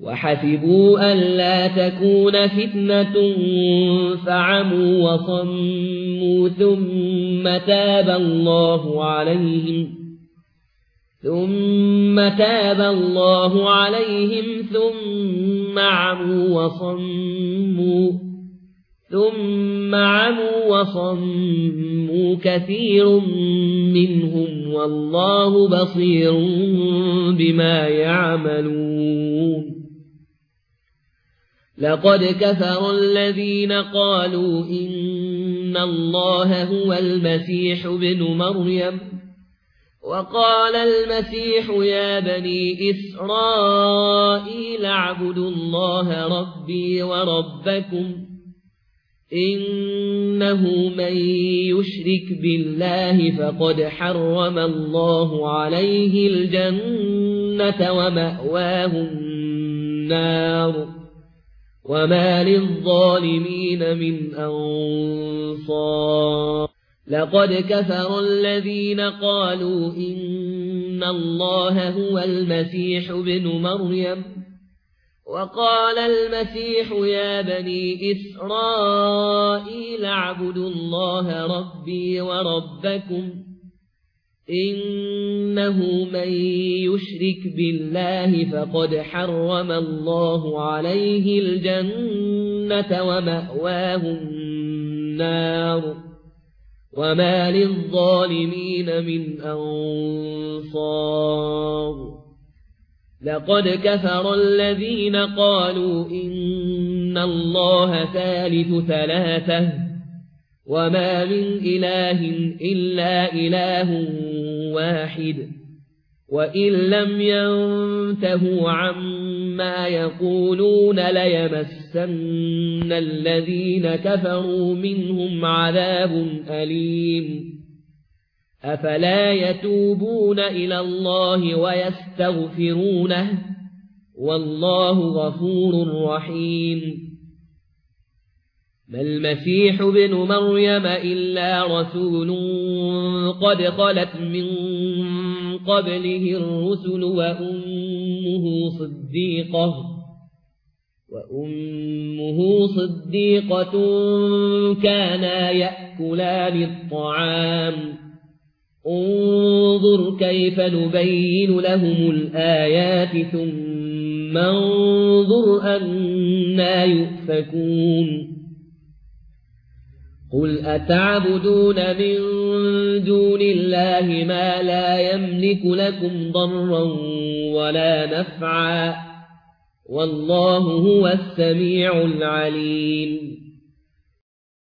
وحسبوا ألا تكون فتنة فعموا وصموا ثم تاب الله عليهم ثم عموا وصموا كثير منهم والله بصير بما يعملون. لقد كفر الذين قالوا إن الله هو المسيح ابن مريم وقال المسيح يا بني إسرائيل اعبدوا الله ربي وربكم إنه من يشرك بالله فقد حرم الله عليه الجنة ومأواه النار وما للظالمين من أنصار. لقد كفر الذين قالوا إن الله هو المسيح ابن مريم وقال المسيح يا بني إسرائيل اعبدوا الله ربي وربكم إنه من يشرك بالله فقد حرم الله عليه الجنة ومأواه النار وما للظالمين من أنصار. لقد كفر الذين قالوا إن الله ثالث ثلاثة وما من إله إلا إله واحد وإن لم ينتهوا عما يقولون ليمسن الذين كفروا منهم عذاب أليم. أفلا يتوبون إلى الله ويستغفرونه والله غفور رحيم. ما المسيح ابن مريم إلا رسول قد خلت من قبله الرسل وأمه صديقة كانا يأكلان الطعام انظر كيف نبين لهم الآيات ثم انظر أنى يؤفكون. قل أتعبدون من دون الله ما لا يملك لكم ضرا ولا نفعا والله هو السميع العليم.